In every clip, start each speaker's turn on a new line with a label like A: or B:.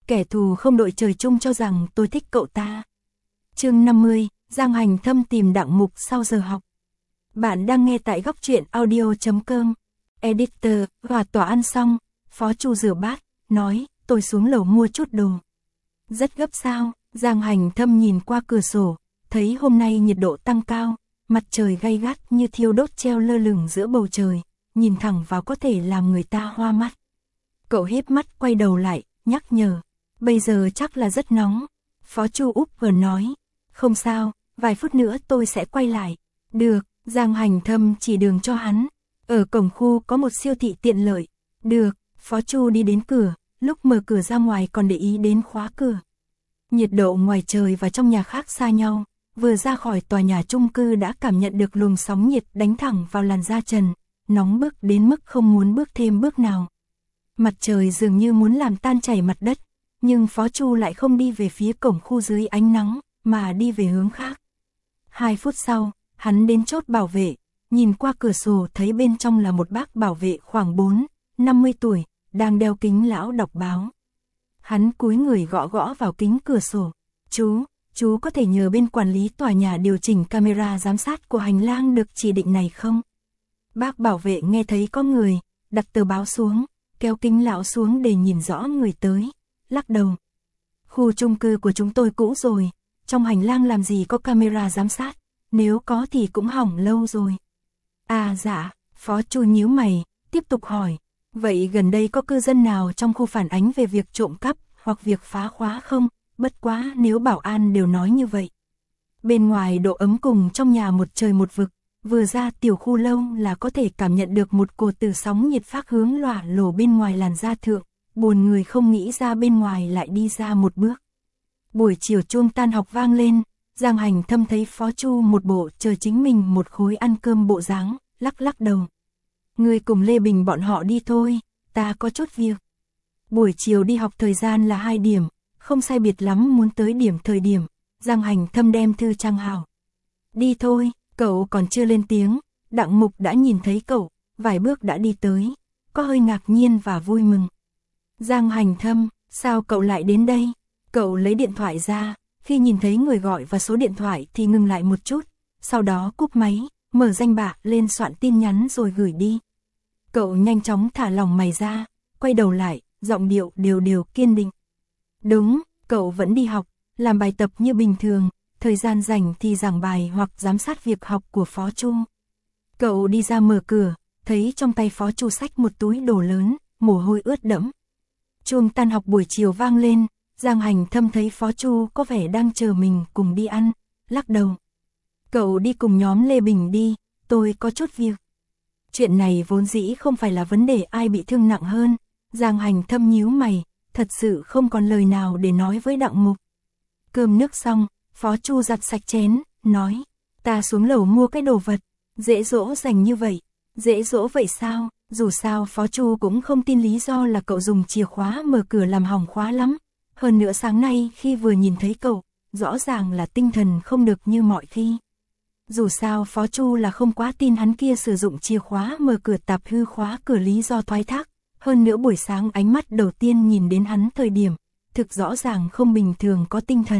A: kẻ thù không đội trời chung cho rằng tôi thích cậu ta. Chương 50, Giang Hành Thâm tìm Đặng Mục sau giờ học. Bạn đang nghe tại góc truyện audio.com. Editor, hòa tòa ăn xong, Phó Chu rửa bát, nói, tôi xuống lầu mua chút đồ. Rất gấp sao? Giang Hành Thâm nhìn qua cửa sổ, thấy hôm nay nhiệt độ tăng cao, mặt trời gay gắt như thiêu đốt treo lơ lửng giữa bầu trời, nhìn thẳng vào có thể làm người ta hoa mắt. Cậu híp mắt quay đầu lại, nhắc nhở, bây giờ chắc là rất nóng. Phó Chu úp vừa nói, không sao, vài phút nữa tôi sẽ quay lại. Được, Giang Hành Thâm chỉ đường cho hắn. Ở cổng khu có một siêu thị tiện lợi. Được, Phó Chu đi đến cửa, lúc mở cửa ra ngoài còn để ý đến khóa cửa. Nhiệt độ ngoài trời và trong nhà khác xa nhau, vừa ra khỏi tòa nhà chung cư đã cảm nhận được luồng sóng nhiệt đánh thẳng vào làn da trần, nóng bức đến mức không muốn bước thêm bước nào. Mặt trời dường như muốn làm tan chảy mặt đất, nhưng Phó Chu lại không đi về phía cổng khu dưới ánh nắng, mà đi về hướng khác. 2 phút sau, hắn đến chốt bảo vệ, nhìn qua cửa sổ thấy bên trong là một bác bảo vệ khoảng 40-50 tuổi, đang đeo kính lão đọc báo. Hắn cúi người gõ gõ vào kính cửa sổ. Chú có thể nhờ bên quản lý tòa nhà điều chỉnh camera giám sát của hành lang được chỉ định này không? Bác bảo vệ nghe thấy có người, đặt tờ báo xuống, kéo kính lão xuống để nhìn rõ người tới, lắc đầu. Khu chung cư của chúng tôi cũ rồi, trong hành lang làm gì có camera giám sát, nếu có thì cũng hỏng lâu rồi. À dạ, Phó Chu nhíu mày, tiếp tục hỏi, vậy gần đây có cư dân nào trong khu phản ánh về việc trộm cắp hoặc việc phá khóa không? Bất quá nếu bảo an đều nói như vậy. Bên ngoài độ ấm cùng trong nhà một trời một vực, vừa ra tiểu khu lâu là có thể cảm nhận được một cột từ sóng nhiệt phát hướng lỏa lổ bên ngoài làn da thượng, buồn người không nghĩ ra bên ngoài lại đi ra một bước. Buổi chiều chuông tan học vang lên, Giang Hành Thâm thấy Phó Chu một bộ chờ chính mình một khối ăn cơm bộ dáng, lắc đầu. Người cùng Lê Bình bọn họ đi thôi, ta có chút việc. Buổi chiều đi học thời gian là 2 điểm, không sai biệt lắm muốn tới thời điểm, Giang Hành Thâm đem thư trang hào. Đi thôi, cậu còn chưa lên tiếng, Đặng Mục đã nhìn thấy cậu, vài bước đã đi tới, có hơi ngạc nhiên và vui mừng. Giang Hành Thâm, sao cậu lại đến đây? Cậu lấy điện thoại ra, khi nhìn thấy người gọi và số điện thoại thì ngừng lại một chút, sau đó cúp máy, mở danh bạ lên soạn tin nhắn rồi gửi đi. Cậu nhanh chóng thả lỏng mày ra, quay đầu lại, giọng điệu đều kiên định. Đúng, cậu vẫn đi học, làm bài tập như bình thường, thời gian rảnh thì giảng bài hoặc giám sát việc học của Phó Chu. Cậu đi ra mở cửa, thấy trong tay Phó Chu xách một túi đồ lớn, mồ hôi ướt đẫm. Chuông tan học buổi chiều vang lên, Giang Hành Thâm thấy Phó Chu có vẻ đang chờ mình cùng đi ăn, lắc đầu. Cậu đi cùng nhóm Lê Bình đi, tôi có chút việc. Chuyện này vốn dĩ không phải là vấn đề ai bị thương nặng hơn, Giang Hành Thâm nhíu mày, thật sự không còn lời nào để nói với Đặng Mục. Cơm nước xong, Phó Chu giặt sạch chén, nói, ta xuống lầu mua cái đồ vật, dễ dỗ dành như vậy. Dễ dỗ vậy sao? Dù sao Phó Chu cũng không tin lý do là cậu dùng chìa khóa mở cửa làm hỏng khóa lắm. Hơn nữa sáng nay khi vừa nhìn thấy cậu, rõ ràng là tinh thần không được như mọi khi. Dù sao Phó Chu là không quá tin hắn kia sử dụng chìa khóa mở cửa tạp hư khóa cửa lý do thoái thác. Hơn nữa buổi sáng ánh mắt đầu tiên nhìn đến hắn thời điểm, thực rõ ràng không bình thường có tinh thần.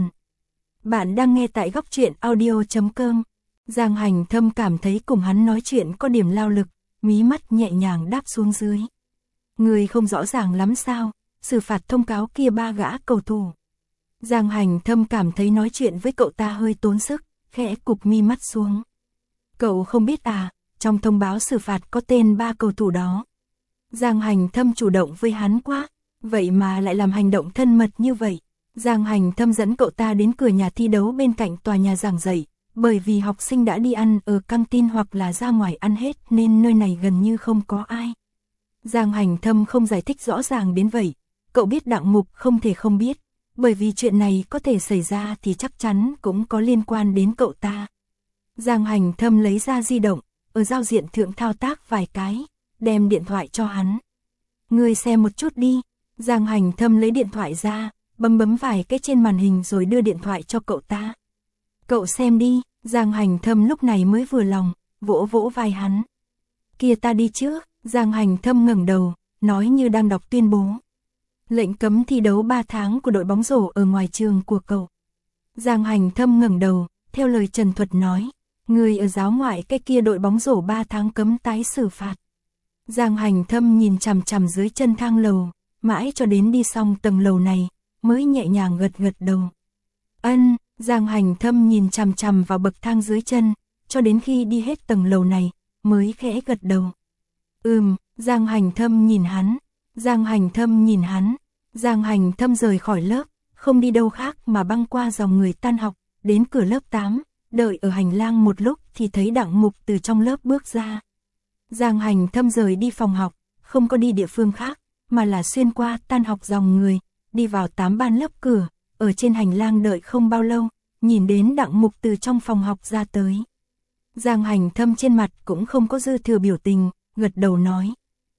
A: Bạn đang nghe tại góc truyện audio.com. Giang Hành Thâm cảm thấy cùng hắn nói chuyện có điểm lao lực, mí mắt nhẹ nhàng đáp xuống dưới. Người không rõ ràng lắm sao, xử phạt thông cáo kia 3 gã cầu thủ. Giang Hành Thâm cảm thấy nói chuyện với cậu ta hơi tốn sức, khẽ cụp mi mắt xuống. Cậu không biết à, trong thông báo xử phạt có tên 3 cầu thủ đó. Giang Hành Thâm chủ động với hắn quá, vậy mà lại làm hành động thân mật như vậy. Giang Hành Thâm dẫn cậu ta đến cửa nhà thi đấu bên cạnh tòa nhà giảng dạy, bởi vì học sinh đã đi ăn ở căng tin hoặc là ra ngoài ăn hết nên nơi này gần như không có ai. Giang Hành Thâm không giải thích rõ ràng đến vậy, cậu biết Đặng Mục không thể không biết, bởi vì chuyện này có thể xảy ra thì chắc chắn cũng có liên quan đến cậu ta. Giang Hành Thâm lấy ra di động, ở giao diện thượng thao tác vài cái, đem điện thoại cho hắn. Ngươi xem một chút đi. Giang Hành Thâm lấy điện thoại ra, bấm vài cái trên màn hình rồi đưa điện thoại cho cậu ta. Cậu xem đi. Giang Hành Thâm lúc này mới vừa lòng, vỗ vỗ vai hắn. Kia ta đi trước. Giang Hành Thâm ngẩng đầu, nói như đang đọc tuyên bố. Lệnh cấm thi đấu 3 tháng của đội bóng rổ ở ngoài trường của cậu. Giang Hành Thâm ngẩng đầu, theo lời Trần Thuật nói, người ở giáo ngoại cái kia đội bóng rổ 3 tháng cấm tái xử phạt. Giang Hành Thâm nhìn chằm chằm dưới chân thang lầu, mãi cho đến đi xong tầng lầu này, mới nhẹ nhàng gật gật đầu. Ân, Giang Hành Thâm nhìn chằm chằm vào bậc thang dưới chân, cho đến khi đi hết tầng lầu này, mới khẽ gật đầu. Giang Hành Thâm nhìn hắn, Giang Hành Thâm nhìn hắn, Giang Hành Thâm rời khỏi lớp, không đi đâu khác mà băng qua dòng người tan học, đến cửa lớp 8, đợi ở hành lang một lúc thì thấy Đặng Mục từ trong lớp bước ra. Giang Hành Thâm rời đi phòng học, không có đi địa phương khác, mà là xuyên qua tan học dòng người, đi vào 8 ban lớp cửa, ở trên hành lang đợi không bao lâu, nhìn đến Đặng Mục từ trong phòng học ra tới. Giang Hành Thâm trên mặt cũng không có dư thừa biểu tình, gật đầu nói.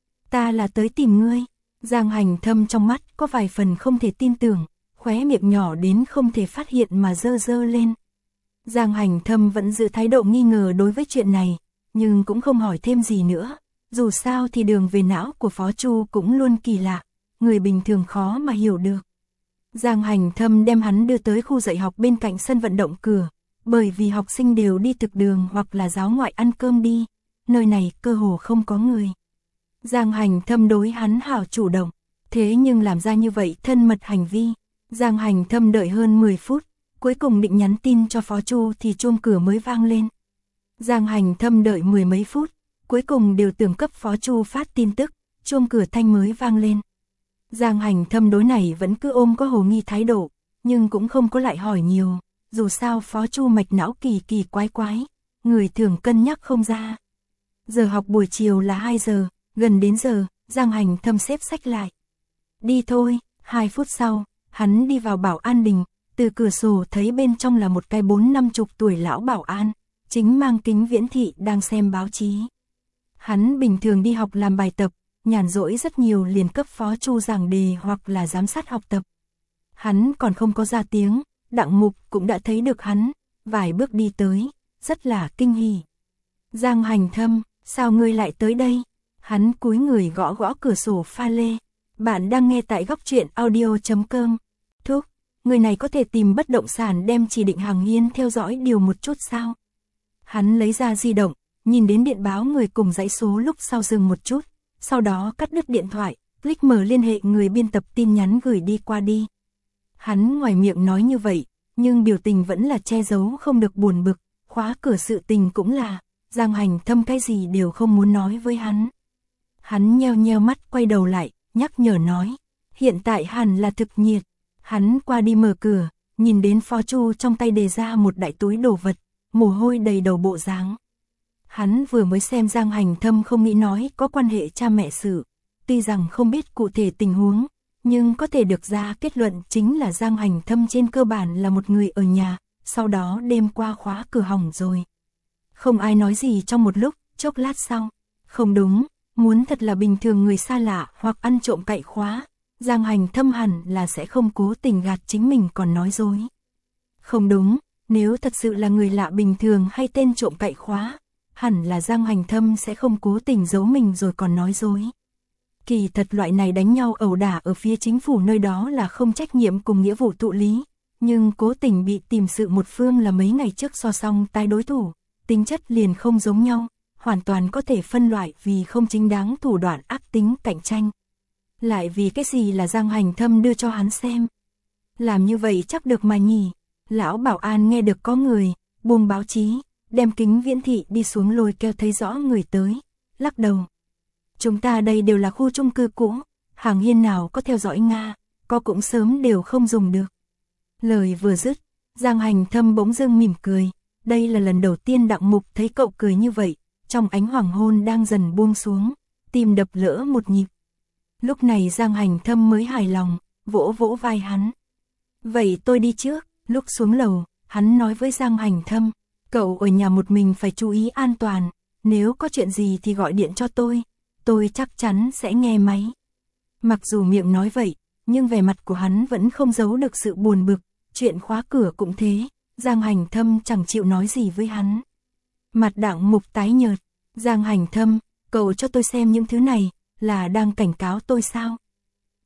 A: Ta là tới tìm ngươi. Giang Hành Thâm trong mắt có vài phần không thể tin tưởng, khóe miệng nhỏ đến không thể phát hiện mà dơ dơ lên. Giang Hành Thâm vẫn giữ thái độ nghi ngờ đối với chuyện này, nhưng cũng không hỏi thêm gì nữa. Dù sao thì đường về não của Phó Chu cũng luôn kỳ lạ, người bình thường khó mà hiểu được. Giang Hành Thâm đem hắn đưa tới khu dạy học bên cạnh sân vận động cửa, bởi vì học sinh đều đi thực đường hoặc là giáo ngoại ăn cơm đi, nơi này cơ hồ không có người. Giang Hành Thâm đối hắn hảo chủ động, thế nhưng làm ra như vậy thân mật hành vi. Giang Hành Thâm đợi hơn 10 phút, cuối cùng định nhắn tin cho Phó Chu thì chuông cửa mới vang lên. Giang Hành Thâm đợi 10 mấy phút, cuối cùng đều tưởng cấp Phó Chu phát tin tức, chuông cửa thanh mới vang lên. Giang Hành Thâm đối này vẫn cứ ôm có hồ nghi thái độ, nhưng cũng không có lại hỏi nhiều, dù sao Phó Chu mạch não kỳ kỳ quái quái, người thường cân nhắc không ra. Giờ học buổi chiều là 2 giờ, gần đến giờ, Giang Hành Thâm xếp sách lại. Đi thôi, 2 phút sau, hắn đi vào bảo an đình, từ cửa sổ thấy bên trong là một cái 40-50 tuổi lão bảo an, chính mang kính viễn thị đang xem báo chí. Hắn bình thường đi học làm bài tập, nhàn rỗi rất nhiều liền cấp Phó Chu giảng đề hoặc là giám sát học tập. Hắn còn không có ra tiếng, Đặng Mục cũng đã thấy được hắn, vài bước đi tới, rất là kinh hỉ. Giang Hành Thâm, sao ngươi lại tới đây? Hắn cúi người gõ gõ cửa sổ pha lê. Bạn đang nghe tại góc truyện audio.com. Thúc, người này có thể tìm bất động sản đem chỉ định hàng hiên theo dõi điều một chút sao? Hắn lấy ra di động, nhìn đến điện báo người cùng dãy số lúc sau dừng một chút, sau đó cắt đứt điện thoại, click mở liên hệ người biên tập tin nhắn gửi đi qua đi. Hắn ngoài miệng nói như vậy, nhưng biểu tình vẫn là che giấu không được buồn bực, khóa cửa sự tình cũng là, Giang Hành Thâm cái gì đều không muốn nói với hắn. Hắn nheo nheo mắt quay đầu lại, nhắc nhở nói, hiện tại hẳn là thực nhiệt. Hắn qua đi mở cửa, nhìn đến Phó Chu trong tay đề ra một đại túi đồ vật, mồ hôi đầy đầu bộ dáng. Hắn vừa mới xem Giang Hành Thâm không nghĩ nói có quan hệ cha mẹ sự, tuy rằng không biết cụ thể tình huống, nhưng có thể được ra kết luận chính là Giang Hành Thâm trên cơ bản là một người ở nhà, sau đó đêm qua khóa cửa hỏng rồi. Không ai nói gì trong một lúc, chốc lát sau, không đúng, muốn thật là bình thường người xa lạ hoặc ăn trộm cậy khóa, Giang Hành Thâm hẳn là sẽ không cố tình gạt chính mình còn nói dối. Không đúng, nếu thật sự là người lạ bình thường hay tên trộm cậy khóa, hẳn là Giang Hành Thâm sẽ không cố tình giấu mình rồi còn nói dối. Kỳ thật loại này đánh nhau ẩu đả ở phía chính phủ nơi đó là không trách nhiệm cùng nghĩa vụ thụ lý, nhưng cố tình bị tìm sự một phương là mấy ngày trước so song tái đối thủ, tính chất liền không giống nhau, hoàn toàn có thể phân loại vì không chính đáng thủ đoạn ác tính cạnh tranh. Lại vì cái gì là Giang Hành Thâm đưa cho hắn xem. Làm như vậy chắc được mà nhỉ. Lão bảo an nghe được có người, buông báo chí, đem kính viễn thị đi xuống lôi kéo thấy rõ người tới, lắc đầu. Chúng ta đây đều là khu chung cư cũ, hàng hiên nào có theo dõi Nga, có cũng sớm đều không dùng được. Lời vừa dứt, Giang Hành Thâm bỗng dưng mỉm cười, đây là lần đầu tiên Đặng Mục thấy cậu cười như vậy, trong ánh hoàng hôn đang dần buông xuống, tim đập lỡ một nhịp. Lúc này Giang Hành Thâm mới hài lòng, vỗ vỗ vai hắn. Vậy tôi đi trước, lúc xuống lầu, hắn nói với Giang Hành Thâm, cậu ở nhà một mình phải chú ý an toàn, nếu có chuyện gì thì gọi điện cho tôi chắc chắn sẽ nghe máy. Mặc dù miệng nói vậy, nhưng vẻ mặt của hắn vẫn không giấu được sự buồn bực, chuyện khóa cửa cũng thế, Giang Hành Thâm chẳng chịu nói gì với hắn. Mặt Đặng Mục tái nhợt, Giang Hành Thâm, cậu cho tôi xem những thứ này, là đang cảnh cáo tôi sao?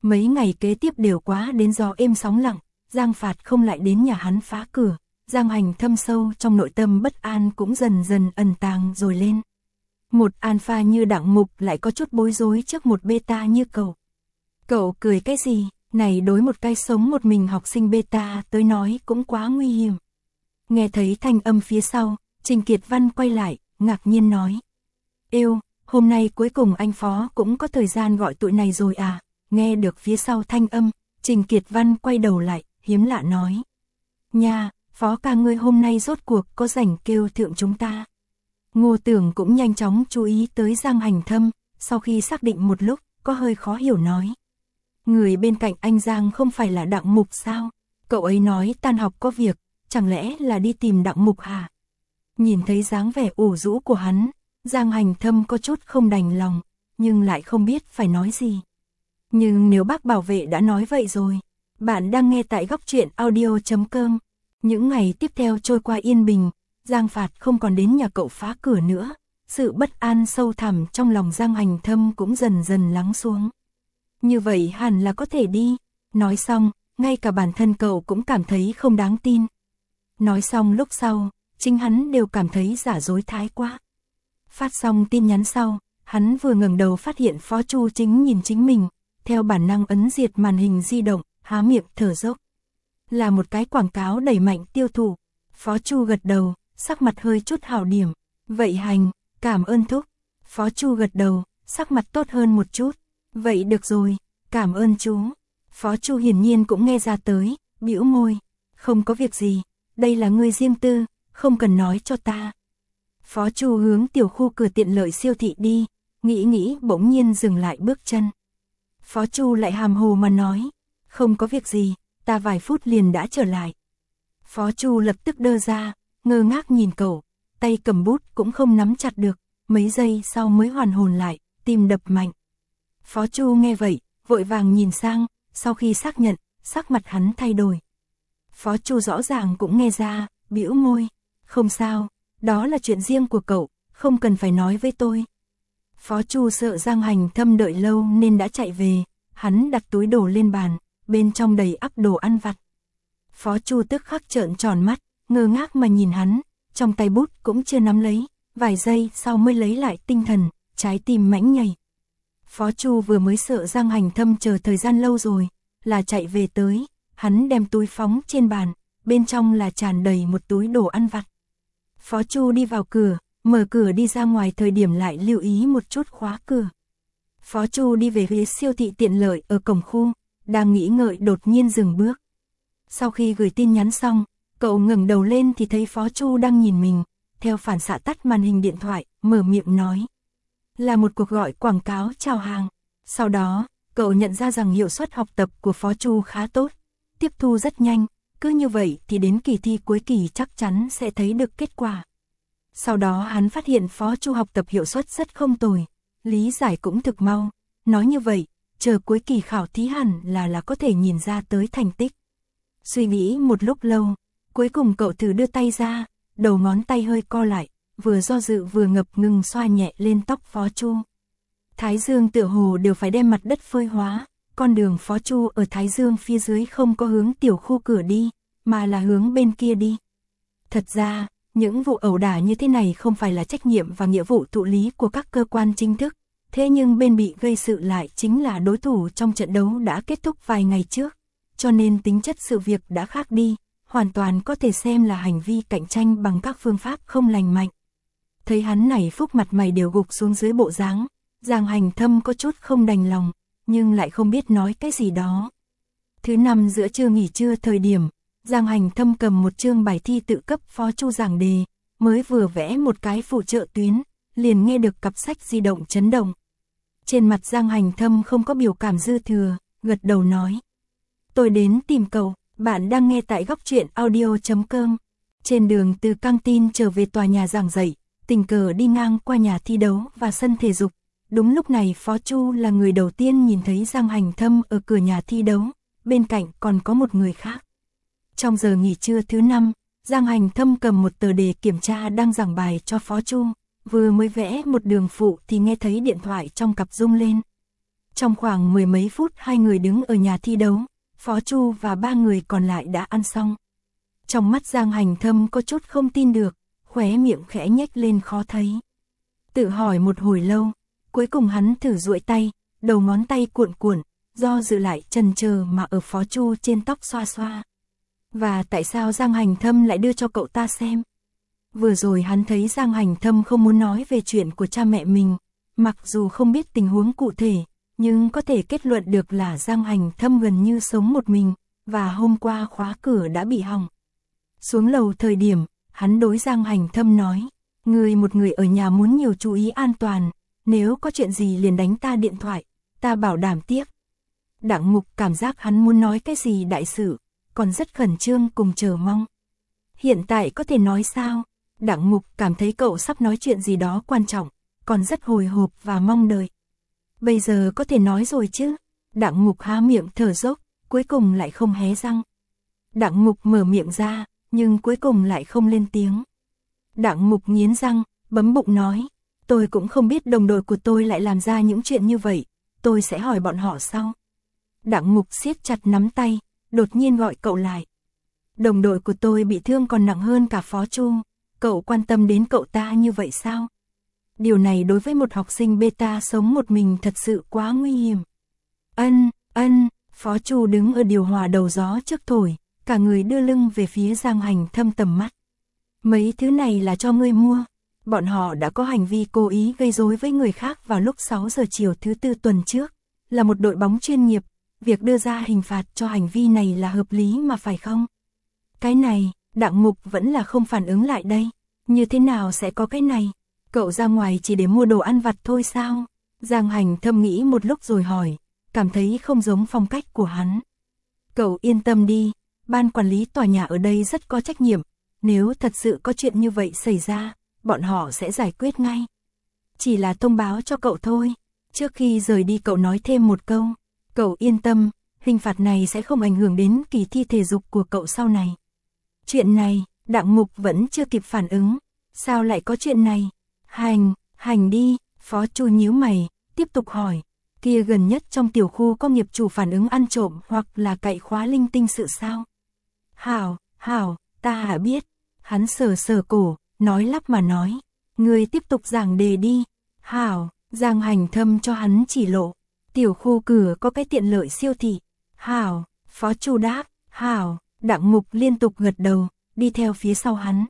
A: Mấy ngày kế tiếp đều quá đến gió êm sóng lặng, Giang Phạt không lại đến nhà hắn phá cửa, Giang Hành thâm sâu trong nội tâm bất an cũng dần dần ẩn tàng rồi lên. Một alpha như Đặng Mục lại có chút bối rối trước một beta như cậu. Cậu cười cái gì, này đối một cái sống một mình học sinh beta tới nói cũng quá nguy hiểm. Nghe thấy thanh âm phía sau, Trình Kiệt Văn quay lại, ngạc nhiên nói. Yêu, hôm nay cuối cùng anh Phó cũng có thời gian gọi tụi này rồi à? Nghe được phía sau thanh âm, Trình Kiệt Văn quay đầu lại, hiếm lạ nói. Nha, Phó ca ngươi hôm nay rốt cuộc có rảnh kêu thượng chúng ta. Ngô Tưởng cũng nhanh chóng chú ý tới Giang Hành Thâm, sau khi xác định một lúc, có hơi khó hiểu nói. Người bên cạnh anh Giang không phải là Đặng Mục sao? Cậu ấy nói tan học có việc, chẳng lẽ là đi tìm Đặng Mục hả? Nhìn thấy dáng vẻ ủ rũ của hắn, Giang Hành Thâm có chút không đành lòng, nhưng lại không biết phải nói gì. Nhưng nếu bác bảo vệ đã nói vậy rồi, bạn đang nghe tại Góc Truyện Audio.com. Những ngày tiếp theo trôi qua yên bình, Giang Phạt không còn đến nhà cậu phá cửa nữa, sự bất an sâu thẳm trong lòng Giang Hành Thâm cũng dần dần lắng xuống. Như vậy hẳn là có thể đi, nói xong, ngay cả bản thân cậu cũng cảm thấy không đáng tin. Nói xong lúc sau, chính hắn đều cảm thấy giả dối thái quá. Phát xong tin nhắn sau, hắn vừa ngẩng đầu phát hiện Phó Chu chính nhìn chính mình, theo bản năng ấn diệt màn hình di động, há miệng thở dốc. Là một cái quảng cáo đẩy mạnh tiêu thụ. Phó Chu gật đầu, sắc mặt hơi chút hảo điểm. Vậy hành, cảm ơn thúc. Phó Chu gật đầu, sắc mặt tốt hơn một chút. Vậy được rồi, cảm ơn chú. Phó Chu hiển nhiên cũng nghe ra tới, bĩu môi. Không có việc gì, đây là ngươi riêng tư, không cần nói cho ta. Phó Chu hướng tiểu khu cửa tiện lợi siêu thị đi, nghĩ bỗng nhiên dừng lại bước chân. Phó Chu lại hàm hồ mà nói, không có việc gì, ta vài phút liền đã trở lại. Phó Chu lập tức đơ ra, ngơ ngác nhìn cậu, tay cầm bút cũng không nắm chặt được, mấy giây sau mới hoàn hồn lại, tim đập mạnh. Phó Chu nghe vậy, vội vàng nhìn sang, sau khi xác nhận, sắc mặt hắn thay đổi. Phó Chu rõ ràng cũng nghe ra, bĩu môi, không sao, đó là chuyện riêng của cậu, không cần phải nói với tôi. Phó Chu sợ Giang Hành Thâm đợi lâu nên đã chạy về, hắn đặt túi đồ lên bàn, bên trong đầy ắp đồ ăn vặt. Phó Chu tức khắc trợn tròn mắt, ngơ ngác mà nhìn hắn, trong tay bút cũng chưa nắm lấy, vài giây sau mới lấy lại tinh thần, trái tim mãnh nhảy. Phó Chu vừa mới sợ Giang Hành Thâm chờ thời gian lâu rồi, là chạy về tới, hắn đem túi phóng trên bàn, bên trong là tràn đầy một túi đồ ăn vặt. Phó Chu đi vào cửa, mở cửa đi ra ngoài thời điểm lại lưu ý một chút khóa cửa. Phó Chu đi về phía siêu thị tiện lợi ở cổng khu, đang nghĩ ngợi đột nhiên dừng bước. Sau khi gửi tin nhắn xong, cậu ngẩng đầu lên thì thấy Phó Chu đang nhìn mình, theo phản xạ tắt màn hình điện thoại, mở miệng nói. Là một cuộc gọi quảng cáo chào hàng. Sau đó, cậu nhận ra rằng hiệu suất học tập của Phó Chu khá tốt, tiếp thu rất nhanh, cứ như vậy thì đến kỳ thi cuối kỳ chắc chắn sẽ thấy được kết quả. Sau đó hắn phát hiện Phó Chu học tập hiệu suất rất không tồi, lý giải cũng thực mau, nói như vậy, chờ cuối kỳ khảo thí hẳn là có thể nhìn ra tới thành tích. Suy nghĩ một lúc lâu, cuối cùng cậu thử đưa tay ra, đầu ngón tay hơi co lại, vừa do dự vừa ngập ngừng xoa nhẹ lên tóc Phó Chu. Thái Dương tựa hồ đều phải đem mặt đất phơi hóa, con đường Phó Chu ở Thái Dương phía dưới không có hướng tiểu khu cửa đi, mà là hướng bên kia đi. Thật ra, những vụ ẩu đả như thế này không phải là trách nhiệm và nghĩa vụ thụ lý của các cơ quan chính thức, thế nhưng bên bị gây sự lại chính là đối thủ trong trận đấu đã kết thúc vài ngày trước, cho nên tính chất sự việc đã khác đi, hoàn toàn có thể xem là hành vi cạnh tranh bằng các phương pháp không lành mạnh. Thấy hắn này phúc mặt mày đều gục xuống dưới bộ dáng, Giang Hành Thâm có chút không đành lòng, nhưng lại không biết nói cái gì đó. Thứ năm giữa trưa nghỉ trưa thời điểm, Giang Hành Thâm cầm một chương bài thi tự cấp Phó Chu giảng đề, mới vừa vẽ một cái phụ trợ tuyến, liền nghe được cặp sách di động chấn động. Trên mặt Giang Hành Thâm không có biểu cảm dư thừa, gật đầu nói. Tôi đến tìm cậu, bạn đang nghe tại Góc Truyện Audio.com. Trên đường từ căng tin trở về tòa nhà giảng dạy, tình cờ đi ngang qua nhà thi đấu và sân thể dục. Đúng lúc này Phó Chu là người đầu tiên nhìn thấy Giang Hành Thâm ở cửa nhà thi đấu, bên cạnh còn có một người khác. Trong giờ nghỉ trưa thứ 5, Giang Hành Thâm cầm một tờ đề kiểm tra đang giảng bài cho Phó Chu, vừa mới vẽ một đường phụ thì nghe thấy điện thoại trong cặp rung lên. Trong khoảng mười mấy phút hai người đứng ở nhà thi đấu, Phó Chu và ba người còn lại đã ăn xong. Trong mắt Giang Hành Thâm có chút không tin được, khóe miệng khẽ nhếch lên khó thấy. Tự hỏi một hồi lâu, cuối cùng hắn thử duỗi tay, đầu ngón tay cuộn cuộn, do dự lại chần chờ mà ở Phó Chu trên tóc xoa xoa. Và tại sao Giang Hành Thâm lại đưa cho cậu ta xem? Vừa rồi hắn thấy Giang Hành Thâm không muốn nói về chuyện của cha mẹ mình, mặc dù không biết tình huống cụ thể, nhưng có thể kết luận được là Giang Hành Thâm gần như sống một mình, và hôm qua khóa cửa đã bị hỏng. Xuống lầu thời điểm, hắn đối Giang Hành Thâm nói, người một người ở nhà muốn nhiều chú ý an toàn, nếu có chuyện gì liền đánh ta điện thoại, ta bảo đảm tiếp. Đặng Mục cảm giác hắn muốn nói cái gì đại sự, còn rất khẩn trương cùng chờ mong. Hiện tại có thể nói sao? Đặng Mục cảm thấy cậu sắp nói chuyện gì đó quan trọng, còn rất hồi hộp và mong đợi. Bây giờ có thể nói rồi chứ? Đặng Mục há miệng thở dốc, cuối cùng lại không hé răng. Đặng Mục mở miệng ra, nhưng cuối cùng lại không lên tiếng. Đặng Mục nghiến răng, bấm bụng nói, tôi cũng không biết đồng đội của tôi lại làm ra những chuyện như vậy, tôi sẽ hỏi bọn họ sau. Đặng Mục siết chặt nắm tay, đột nhiên gọi cậu lại. Đồng đội của tôi bị thương còn nặng hơn cả Phó Chu, cậu quan tâm đến cậu ta như vậy sao? Điều này đối với một học sinh beta sống một mình thật sự quá nguy hiểm. Ân, Phó Chu đứng ở điều hòa đầu gió trước thổi, cả người đưa lưng về phía Giang Hành Thâm tầm mắt. Mấy thứ này là cho ngươi mua. Bọn họ đã có hành vi cố ý gây rối với người khác vào lúc 6 giờ chiều thứ tư tuần trước, là một đội bóng chuyên nghiệp, việc đưa ra hình phạt cho hành vi này là hợp lý mà phải không? Cái này, Đặng Mục vẫn là không phản ứng lại đây. Như thế nào sẽ có cái này? Cậu ra ngoài chỉ để mua đồ ăn vặt thôi sao? Giang Hành Thâm nghĩ một lúc rồi hỏi, cảm thấy không giống phong cách của hắn. Cậu yên tâm đi, ban quản lý tòa nhà ở đây rất có trách nhiệm, nếu thật sự có chuyện như vậy xảy ra, bọn họ sẽ giải quyết ngay. Chỉ là thông báo cho cậu thôi. Trước khi rời đi cậu nói thêm một câu, cậu yên tâm, hình phạt này sẽ không ảnh hưởng đến kỳ thi thể dục của cậu sau này. Chuyện này, Đặng Mục vẫn chưa kịp phản ứng, sao lại có chuyện này? Hành đi, Phó Chu nhíu mày, tiếp tục hỏi, kia gần nhất trong tiểu khu có nghiệp chủ phản ứng ăn trộm hoặc là cậy khóa linh tinh sự sao? Hảo, ta biết. Hắn sờ cổ, nói lắp mà nói, ngươi tiếp tục giảng đề đi. Hảo, Giang Hành Thâm cho hắn chỉ lộ, tiểu khu cửa có cái tiện lợi siêu thị. Hảo, Phó Chu đáp, hảo, Đặng Mục liên tục gật đầu, đi theo phía sau hắn.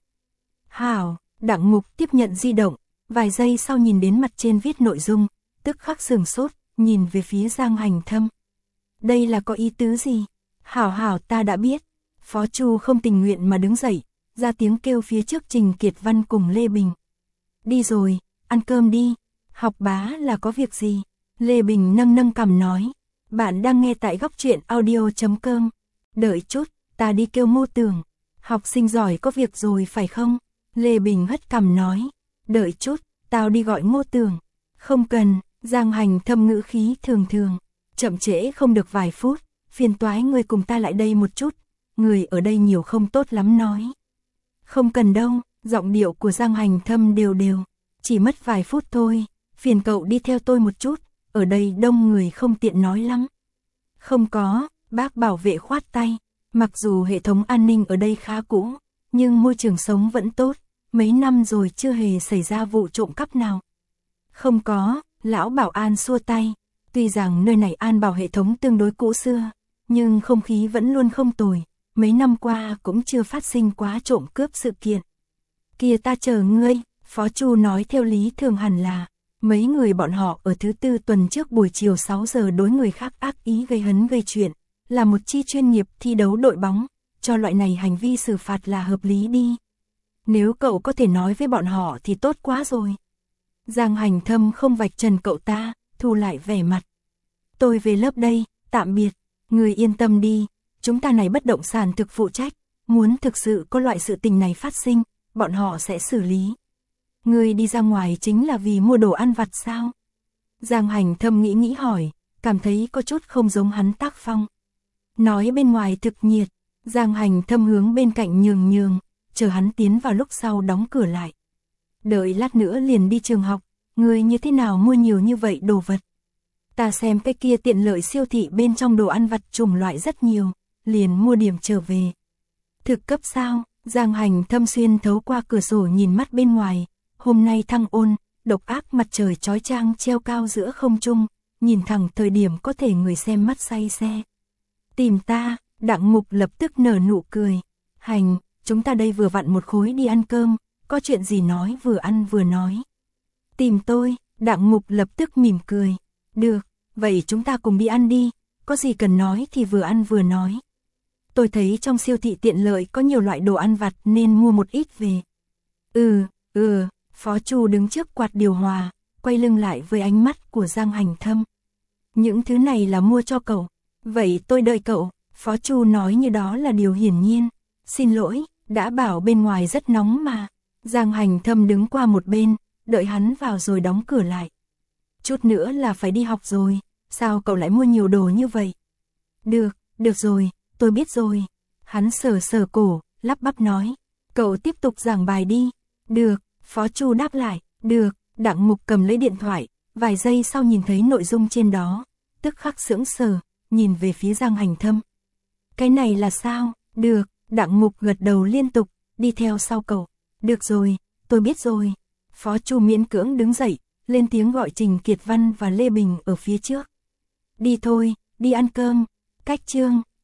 A: Hảo, Đặng Mục tiếp nhận di động, vài giây sau nhìn đến mặt trên viết nội dung, tức khắc sửng sốt, nhìn về phía Giang Hành Thâm. Đây là có ý tứ gì? Hảo ta đã biết. Phó Chu không tình nguyện mà đứng dậy, ra tiếng kêu phía trước Trình Kiệt Văn cùng Lê Bình. Đi rồi, ăn cơm đi. Học bá là có việc gì? Lê Bình nâng cằm nói. Bạn đang nghe tại góc truyện audio.com. Đợi chút, ta đi kêu Ngô Tường. Học sinh giỏi có việc rồi phải không? Lê Bình hất cằm nói. Đợi chút, tao đi gọi Ngô Tường. Không cần, Giang Hành Thâm ngữ khí thường. Chậm trễ không được vài phút, phiền toái người cùng ta lại đây một chút. Người ở đây nhiều không tốt lắm nói. Không cần đâu, giọng điệu của Giang Hành Thâm đều. Chỉ mất vài phút thôi, phiền cậu đi theo tôi một chút, ở đây đông người không tiện nói lắm. Không có, bác bảo vệ khoát tay, mặc dù hệ thống an ninh ở đây khá cũ, nhưng môi trường sống vẫn tốt, mấy năm rồi chưa hề xảy ra vụ trộm cắp nào. Không có, lão bảo an xua tay, tuy rằng nơi này an bảo hệ thống tương đối cũ xưa, nhưng không khí vẫn luôn không tồi, mấy năm qua cũng chưa phát sinh quá trộm cướp sự kiện. Kia ta chờ ngươi, Phó Chu nói theo lý thường hẳn là, mấy người bọn họ ở thứ tư tuần trước buổi chiều 6 giờ đối người khác ác ý gây hấn gây chuyện, là một chi chuyên nghiệp thi đấu đội bóng, cho loại này hành vi xử phạt là hợp lý đi. Nếu cậu có thể nói với bọn họ thì tốt quá rồi. Giang Hành Thâm không vạch trần cậu ta, thu lại vẻ mặt. Tôi về lớp đây, tạm biệt, người yên tâm đi, chúng ta này bất động sản thực phụ trách, muốn thực sự có loại sự tình này phát sinh, bọn họ sẽ xử lý. Người đi ra ngoài chính là vì mua đồ ăn vặt sao? Giang Hành Thâm nghĩ hỏi, cảm thấy có chút không giống hắn tác phong. Nói bên ngoài thực nhiệt, Giang Hành Thâm hướng bên cạnh nhường, chờ hắn tiến vào lúc sau đóng cửa lại. Đợi lát nữa liền đi trường học, người như thế nào mua nhiều như vậy đồ vật? Ta xem cái kia tiện lợi siêu thị bên trong đồ ăn vặt chủng loại rất nhiều, liền mua điểm trở về. Thực cấp sao? Giang Hành Thâm xuyên thấu qua cửa sổ nhìn mắt bên ngoài, hôm nay thăng ôn, độc ác mặt trời chói chang treo cao giữa không trung, nhìn thẳng thời điểm có thể người xem mắt say xe. Tìm ta, Đặng Mục lập tức nở nụ cười. Hành, chúng ta đây vừa vặn một khối đi ăn cơm, có chuyện gì nói vừa ăn vừa nói. Tìm tôi, Đặng Mục lập tức mỉm cười. Được, vậy chúng ta cùng đi ăn đi, có gì cần nói thì vừa ăn vừa nói. Tôi thấy trong siêu thị tiện lợi có nhiều loại đồ ăn vặt nên mua một ít về. Phó Chu đứng trước quạt điều hòa, quay lưng lại với ánh mắt của Giang Hành Thâm. Những thứ này là mua cho cậu, vậy tôi đợi cậu, Phó Chu nói như đó là điều hiển nhiên. Xin lỗi, đã bảo bên ngoài rất nóng mà. Giang Hành Thâm đứng qua một bên, đợi hắn vào rồi đóng cửa lại. Chút nữa là phải đi học rồi, sao cậu lại mua nhiều đồ như vậy? Được rồi, tôi biết rồi. Hắn sờ sờ cổ, lắp bắp nói. Cậu tiếp tục giảng bài đi. Được, Phó Chu đáp lại. Được, Đặng Mục cầm lấy điện thoại, vài giây sau nhìn thấy nội dung trên đó, tức khắc sững sờ, nhìn về phía Giang Hành Thâm. Cái này là sao? Được, Đặng Mục gật đầu liên tục, đi theo sau cậu. Được rồi, tôi biết rồi. Phó Chu miễn cưỡng đứng dậy, lên tiếng gọi Trình Kiệt Văn và Lê Bình ở phía trước. Đi thôi, đi ăn cơm. Cách chương